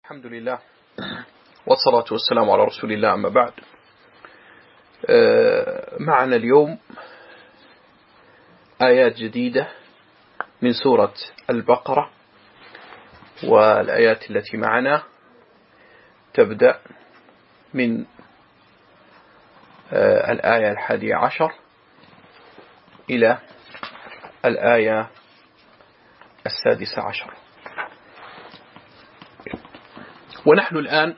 الحمد لله والصلاة والسلام على رسول الله، أما بعد. معنا اليوم آيات جديدة من سورة البقرة، والآيات التي معنا تبدأ من الآية 11 إلى الآية 16. ونحن الآن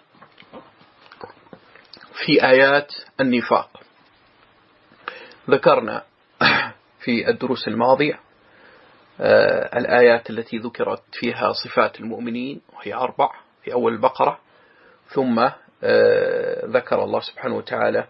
في آيات النفاق. ذكرنا في الدروس الماضية الآيات التي ذكرت فيها صفات المؤمنين، وهي 4 في أول البقرة، ثم ذكر الله سبحانه وتعالى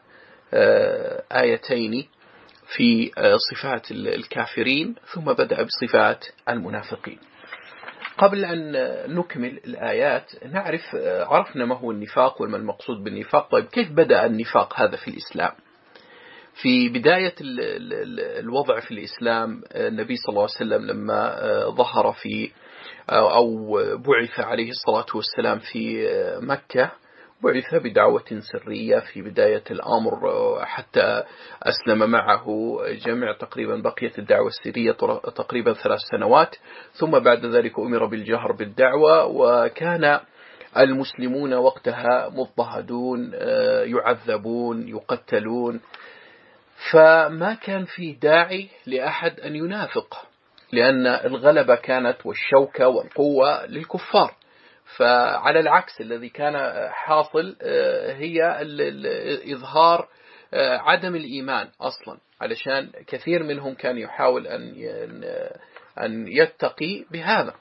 آيتين في صفات الكافرين، ثم بدأ بصفات المنافقين. قبل أن نكمل الآيات عرفنا ما هو النفاق وما المقصود بالنفاق. طيب، كيف بدأ النفاق هذا في الإسلام؟ في بداية الوضع في الإسلام، النبي صلى الله عليه وسلم لما ظهر في أو بعث عليه الصلاة والسلام في مكة، بعث بدعوة سرية في بداية الأمر، حتى أسلم معه جمع تقريبا بقية الدعوة السرية تقريبا 3 سنوات، ثم بعد ذلك أمر بالجهر بالدعوة، وكان المسلمون وقتها مضطهدون، يعذبون، يقتلون، فما كان فيه داعي لأحد أن ينافق، لأن الغلبة كانت والشوكة والقوة للكفار. فعلى العكس، الذي كان حاصل هي إظهار عدم الإيمان أصلا، علشان كثير منهم كان يحاول أن يتقي بهذا.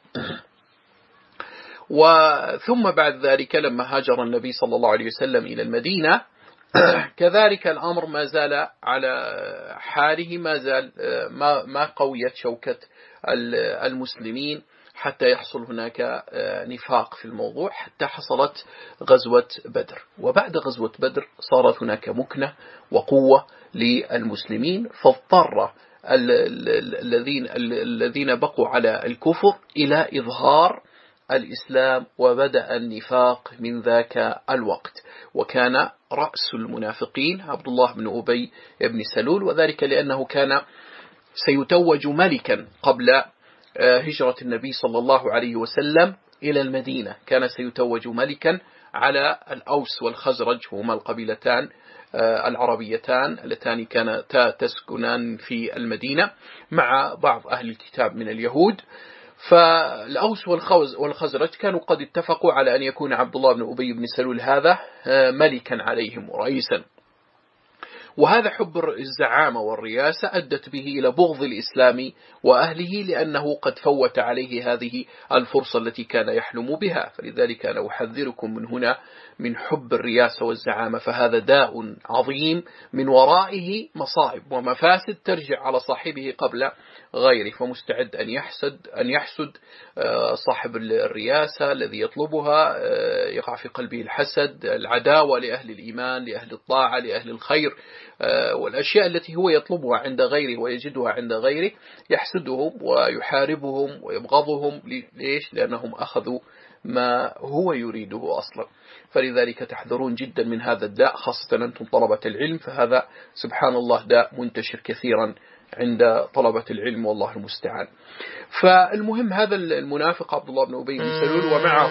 وثم بعد ذلك لما هاجر النبي صلى الله عليه وسلم إلى المدينة، كذلك الأمر ما زال على حاله، ما زال ما قويت شوكة المسلمين حتى يحصل هناك نفاق في الموضوع، حتى حصلت غزوة بدر. وبعد غزوة بدر صارت هناك مكنة وقوة للمسلمين، فاضطر الذين بقوا على الكفر إلى إظهار الإسلام، وبدأ النفاق من ذاك الوقت. وكان رأس المنافقين عبد الله بن أبي بن سلول، وذلك لأنه كان سيتوج ملكا قبل هجرة النبي صلى الله عليه وسلم إلى المدينة. كان سيتوج ملكا على الأوس والخزرج، هما القبيلتان العربيتان اللتان كانتا تسكنان في المدينة مع بعض أهل الكتاب من اليهود. فالأوس والخزرج كانوا قد اتفقوا على أن يكون عبد الله بن أبي بن سلول هذا ملكا عليهم ورئيسا. وهذا حب الزعامة والرياسة أدت به إلى بغض الإسلام وأهله، لأنه قد فوت عليه هذه الفرصة التي كان يحلم بها. فلذلك أنا أحذركم من هنا من حب الرياسة والزعامة، فهذا داء عظيم من ورائه مصائب ومفاسد ترجع على صاحبه قبل غيره. فمستعد أن يحسد صاحب الرياسة الذي يطلبها، يقع في قلبه الحسد، العداوة لأهل الإيمان، لأهل الطاعة، لأهل الخير، والأشياء التي هو يطلبها عند غيره ويجدها عند غيره، يحسدهم ويحاربهم ويبغضهم. ليش؟ لأنهم أخذوا ما هو يريده أصلا. فلذلك تحذرون جدا من هذا الداء، خاصة أنتم طلبة العلم، فهذا سبحان الله داء منتشر كثيرا عند طلبة العلم، والله المستعان. فالمهم، هذا المنافق عبد الله بن أبي بن سلول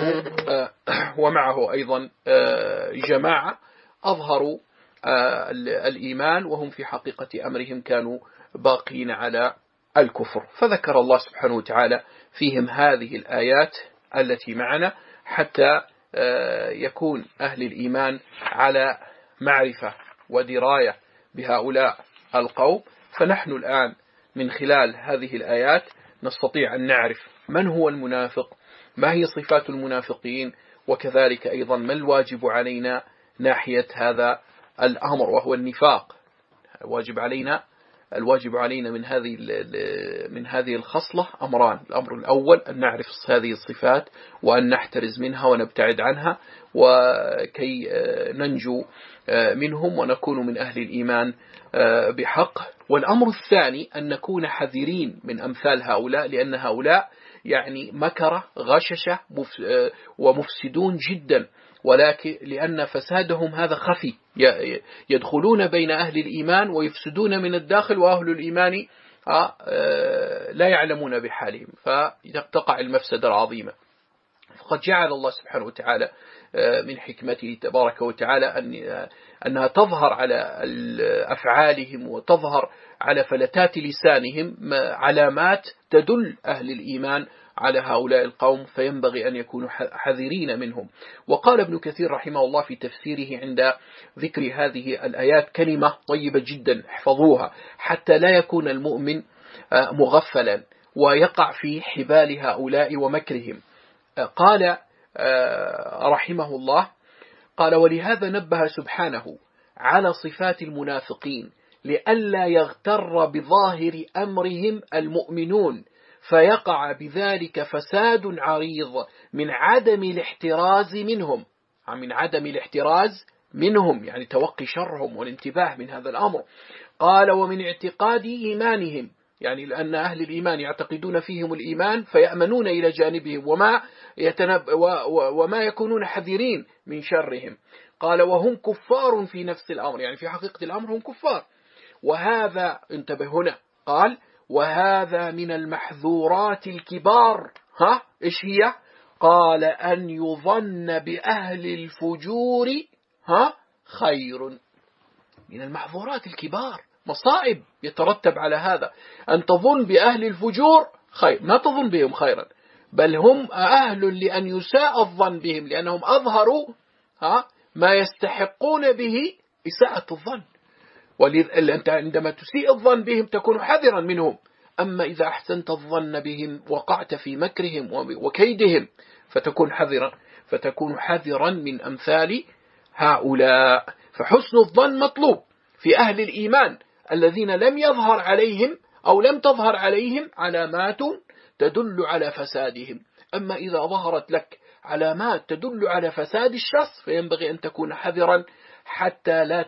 ومعه أيضا جماعة أظهروا الإيمان، وهم في حقيقة أمرهم كانوا باقين على الكفر. فذكر الله سبحانه وتعالى فيهم هذه الآيات التي معنا، حتى يكون أهل الإيمان على معرفة ودراية بهؤلاء القوم. فنحن الآن من خلال هذه الآيات نستطيع أن نعرف من هو المنافق، ما هي صفات المنافقين، وكذلك أيضا ما الواجب علينا ناحية هذا الأمر وهو النفاق. الواجب علينا من هذه الخصلة أمران. الأمر الأول أن نعرف هذه الصفات وأن نحترز منها ونبتعد عنها، وكي ننجو منهم ونكون من أهل الإيمان بحق. والأمر الثاني أن نكون حذرين من أمثال هؤلاء، لأن هؤلاء يعني مكرة غششة ومفسدون جدا، ولكن لأن فسادهم هذا خفي، يدخلون بين أهل الإيمان ويفسدون من الداخل، وأهل الإيمان لا يعلمون بحالهم، فتقع المفسدة العظيمة. فقد جعل الله سبحانه وتعالى من حكمته تبارك وتعالى أنها تظهر على أفعالهم وتظهر على فلتات لسانهم علامات تدل أهل الإيمان على هؤلاء القوم، فينبغي أن يكونوا حذرين منهم. وقال ابن كثير رحمه الله في تفسيره عند ذكر هذه الآيات كلمة طيبة جدا، احفظوها حتى لا يكون المؤمن مغفلا ويقع في حبال هؤلاء ومكرهم. قال رحمه الله، قال: ولهذا نبه سبحانه على صفات المنافقين لئلا يغتر بظاهر أمرهم المؤمنون فيقع بذلك فساد عريض من عدم الاحتراز منهم، يعني توقي شرهم والانتباه من هذا الأمر. قال: ومن اعتقاد إيمانهم، يعني لأن أهل الإيمان يعتقدون فيهم الإيمان فيأمنون إلى جانبهم وما يكونون حذرين من شرهم. قال: وهم كفار في نفس الأمر، يعني في حقيقة الأمر هم كفار. وهذا، انتبه هنا، قال: وهذا من المحذورات الكبار. إيش هي؟ قال: أن يظن بأهل الفجور خير. من المحظورات الكبار، مصائب يترتب على هذا، أن تظن بأهل الفجور خير، ما تظن بهم خيرا، بل هم أهل لأن يساء الظن بهم، لأنهم أظهروا ما يستحقون به إساءة الظن. أنت عندما تسيء الظن بهم تكون حذرا منهم، أما إذا أحسنت الظن بهم وقعت في مكرهم وكيدهم فتكون حذرا من أمثال هؤلاء. فحسن الظن مطلوب في أهل الإيمان الذين لم يظهر عليهم أو لم تظهر عليهم علامات تدل على فسادهم. أما إذا ظهرت لك علامات تدل على فساد الشخص فينبغي أن تكون حذرا حتى لا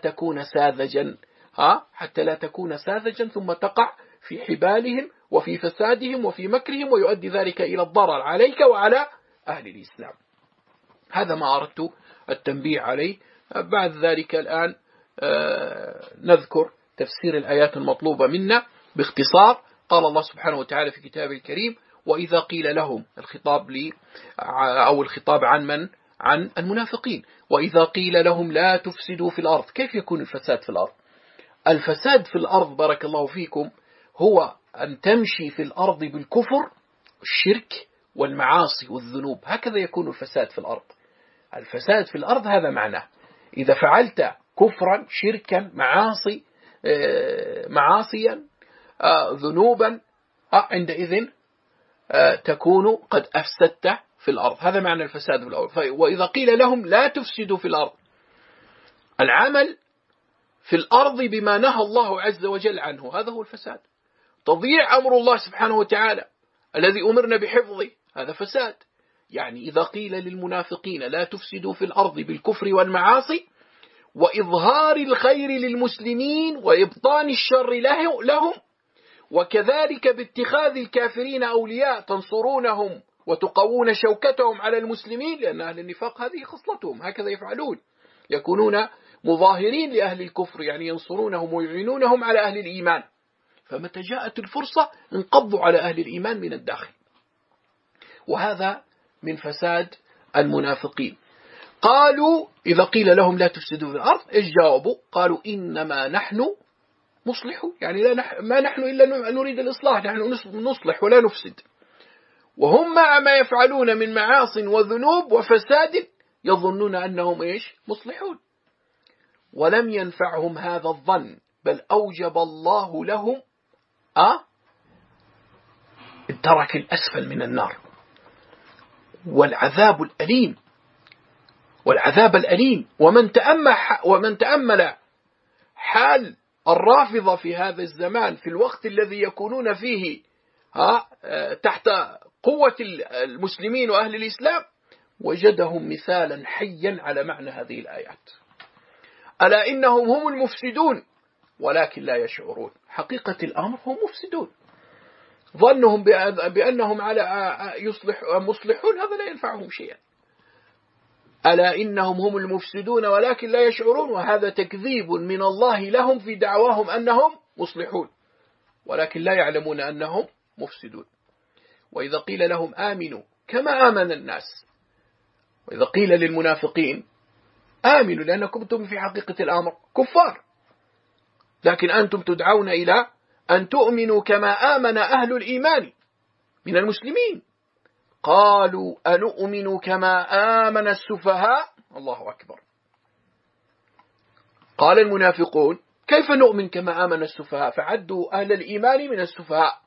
تكون ساذجا ثم تقع في حبالهم وفي فسادهم وفي مكرهم، ويؤدي ذلك إلى الضرر عليك وعلى أهل الإسلام. هذا ما أردت التنبيه عليه. بعد ذلك الآن نذكر تفسير الآيات المطلوبة منا باختصار. قال الله سبحانه وتعالى في كتابه الكريم: وإذا قيل لهم، الخطاب عن من؟ عن المنافقين. وإذا قيل لهم لا تفسدوا في الأرض. كيف يكون الفساد في الأرض؟ الفساد في الأرض بارك الله فيكم هو أن تمشي في الأرض بالكفر الشرك والمعاصي والذنوب، هكذا يكون الفساد في الأرض. الفساد في الأرض هذا معناه، إذا فعلت كفرا شركا معاصيا ذنوبا عندئذ تكون قد أفسدت في الأرض. هذا معنى الفساد في الأرض. وإذا قيل لهم لا تفسدوا في الأرض، العمل في الأرض بما نهى الله عز وجل عنه، هذا هو الفساد. تضييع أمر الله سبحانه وتعالى الذي أمرنا بحفظه، هذا فساد. يعني إذا قيل للمنافقين لا تفسدوا في الأرض بالكفر والمعاصي وإظهار الخير للمسلمين وإبطان الشر لهم، وكذلك باتخاذ الكافرين أولياء تنصرونهم وتقوون شوكتهم على المسلمين، لأن أهل النفاق هذه خصلتهم، هكذا يفعلون، يكونون مظاهرين لأهل الكفر، يعني ينصرونهم ويعينونهم على أهل الإيمان، فمتى جاءت الفرصة انقضوا على أهل الإيمان من الداخل. وهذا من فساد المنافقين. قالوا إذا قيل لهم لا تفسدوا في الأرض، إيش جاوبوا؟ قالوا إنما نحن مصلحون، يعني ما نحن إلا نريد الإصلاح، نحن نصلح ولا نفسد. وهم مع ما يفعلون من معاص وذنوب وفساد يظنون أنهم إيش؟ مصلحون. ولم ينفعهم هذا الظن، بل أوجب الله لهم الدرك الأسفل من النار والعذاب الأليم. ومن تأمل حال الرافضة في هذا الزمان في الوقت الذي يكونون فيه تحت قوة المسلمين وأهل الإسلام، وجدهم مثالا حيا على معنى هذه الآيات. ألا إنهم هم المفسدون ولكن لا يشعرون. حقيقة الأمر هم مفسدون. ظنهم بأنهم مصلحون هذا لا ينفعهم شيئا. ألا إنهم هم المفسدون ولكن لا يشعرون، وهذا تكذيب من الله لهم في دعواهم أنهم مصلحون ولكن لا يعلمون أنهم مفسدون. وإذا قيل لهم آمنوا كما آمن الناس، وإذا قيل للمنافقين آمنوا لأنكم كنتم في حقيقة الأمر كفار، لكن أنتم تدعون إلى أن تؤمنوا كما آمن أهل الإيمان من المسلمين. قالوا أنؤمن كما آمن السفهاء. الله أكبر. قال المنافقون كيف نؤمن كما آمن السفهاء، فعدوا أهل الإيمان من السفهاء.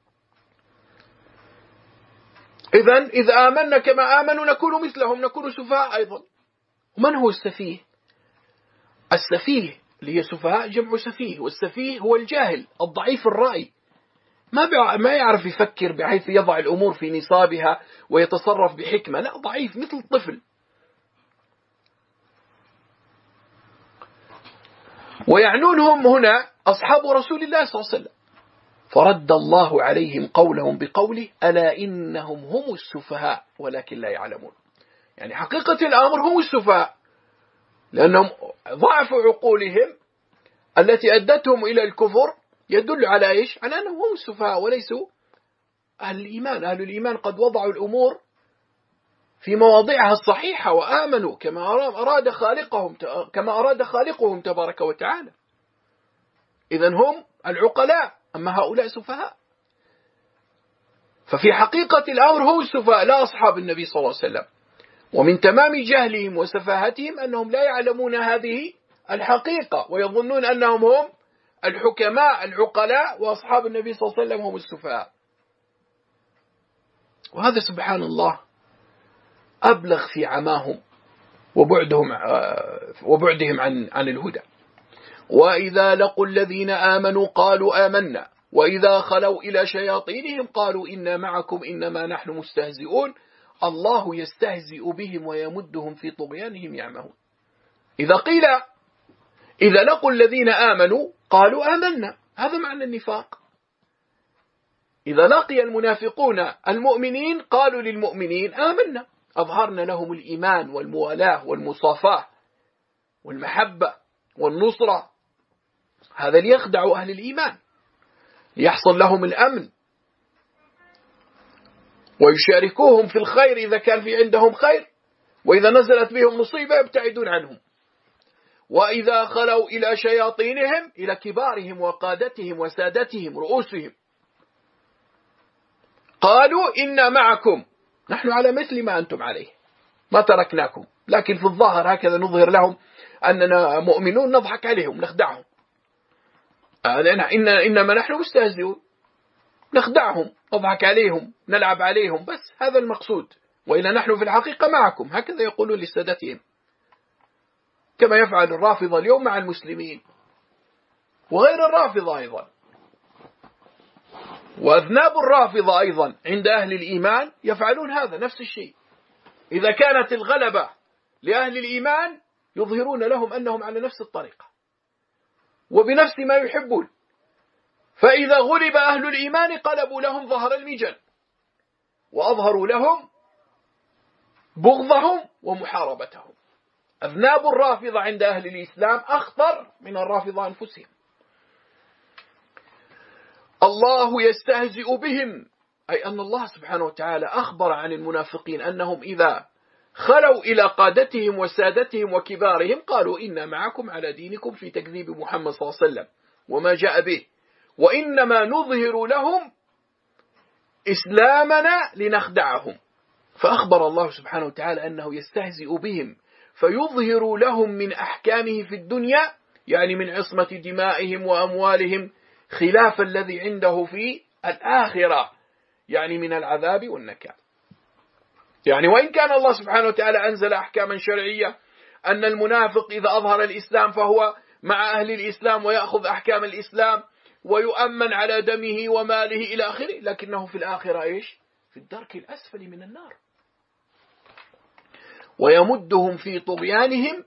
إذا آمنا كما آمنوا نكون مثلهم، نكون سفهاء أيضا. ومن هو السفيه؟ السفيه اللي هي سفهاء جمع سفيه، والسفيه هو الجاهل الضعيف الرأي، ما يعرف يفكر بحيث يضع الأمور في نصابها ويتصرف بحكمة، لا، ضعيف مثل الطفل. ويعنونهم هنا أصحاب رسول الله صلى الله عليه وسلم، فرد الله عليهم قولهم بقوله ألا إنهم هم السفهاء ولكن لا يعلمون. يعني حقيقة الأمر هم السفهاء، لأنهم ضعفوا عقولهم التي أدتهم إلى الكفر، يدل على إيش؟ على أنهم هم السفهاء وليسوا أهل الإيمان. أهل الإيمان قد وضعوا الأمور في مواضعها الصحيحة وآمنوا كما أراد خالقهم تبارك وتعالى. إذن هم العقلاء، أما هؤلاء سفهاء. ففي حقيقة الأمر هم السفهاء لا أصحاب النبي صلى الله عليه وسلم. ومن تمام جهلهم وسفاهتهم أنهم لا يعلمون هذه الحقيقة، ويظنون أنهم هم الحكماء العقلاء، وأصحاب النبي صلى الله عليه وسلم هم السفهاء. وهذا سبحان الله أبلغ في عماهم وبعدهم عن الهدى. وإذا لقوا الذين آمنوا قالوا آمنا وإذا خلوا إلى شياطينهم قالوا إنا معكم إنما نحن مستهزئون الله يستهزئ بهم ويمدهم في طغيانهم يعمهون. إذا لقوا الذين آمنوا قالوا آمنا، هذا معنى النفاق. إذا لقي المنافقون المؤمنين قالوا للمؤمنين آمنا، أظهرنا لهم الإيمان والموالاة والمصافاة والمحبة والنصرة، هذا ليخدعوا أهل الإيمان، ليحصل لهم الأمن ويشاركوهم في الخير إذا كان في عندهم خير، وإذا نزلت بهم مصيبة يبتعدون عنهم. وإذا خلوا إلى شياطينهم، إلى كبارهم وقادتهم وسادتهم رؤوسهم، قالوا إنا معكم، نحن على مثل ما أنتم عليه ما تركناكم، لكن في الظاهر هكذا نظهر لهم أننا مؤمنون، نضحك عليهم نخدعهم. إنما نحن مستهزئون، نخدعهم نضحك عليهم نلعب عليهم، بس هذا المقصود. وإلا نحن في الحقيقة معكم، هكذا يقولون لسادتهم، كما يفعل الرافضة اليوم مع المسلمين وغير الرافضة أيضا. وأذناب الرافضة أيضا عند أهل الإيمان يفعلون هذا نفس الشيء. إذا كانت الغلبة لأهل الإيمان يظهرون لهم أنهم على نفس الطريقة وبنفس ما يحبون، فإذا غلب أهل الإيمان قلبوا لهم ظهر المجن وأظهروا لهم بغضهم ومحاربتهم. أذناب الرافضة عند أهل الإسلام أخطر من الرافضة أنفسهم. الله يستهزئ بهم، أي أن الله سبحانه وتعالى أخبر عن المنافقين أنهم إذا خلوا إلى قادتهم وسادتهم وكبارهم قالوا إنا معكم على دينكم في تكذيب محمد صلى الله عليه وسلم وما جاء به، وإنما نظهر لهم إسلامنا لنخدعهم. فأخبر الله سبحانه وتعالى أنه يستهزئ بهم فيظهر لهم من أحكامه في الدنيا، يعني من عصمة دمائهم وأموالهم، خلاف الذي عنده في الآخرة، يعني من العذاب والنكال. يعني وإن كان الله سبحانه وتعالى أنزل أحكاما شرعية أن المنافق إذا أظهر الإسلام فهو مع أهل الإسلام ويأخذ أحكام الإسلام ويؤمن على دمه وماله إلى آخره، لكنه في الآخرة إيش؟ في الدرك الأسفل من النار. ويمدهم في طغيانهم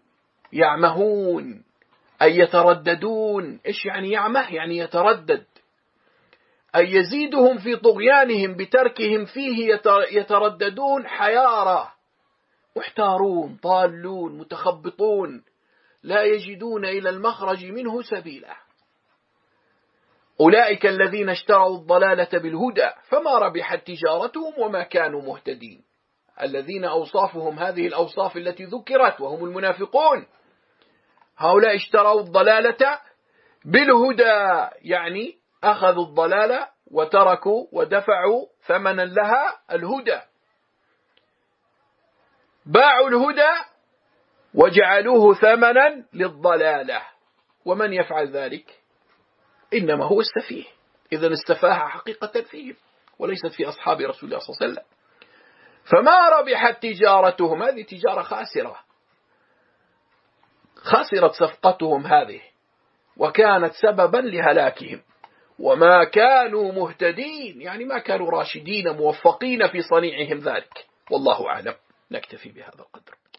يعمهون، أي يترددون. إيش يعني يعمه؟ يعني يتردد، أي يزيدهم في طغيانهم بتركهم فيه يترددون حيارى، محتارون ضالون متخبطون لا يجدون إلى المخرج منه سبيلا. أولئك الذين اشتروا الضلالة بالهدى فما ربحت تجارتهم وما كانوا مهتدين. الذين أوصافهم هذه الأوصاف التي ذكرت وهم المنافقون، هؤلاء اشتروا الضلالة بالهدى، يعني أخذوا الضلالة وتركوا ودفعوا ثمنا لها الهدى، باعوا الهدى وجعلوه ثمنا للضلالة. ومن يفعل ذلك إنما هو السفيه. إذن السفاهة حقيقة فيهم وليست في أصحاب رسول الله صلى الله عليه وسلم. فما ربحت تجارتهم، هذه تجارة خاسرة، خسرت صفقتهم هذه وكانت سببا لهلاكهم. وما كانوا مهتدين، يعني ما كانوا راشدين موفقين في صنيعهم ذلك. والله أعلم. نكتفي بهذا القدر.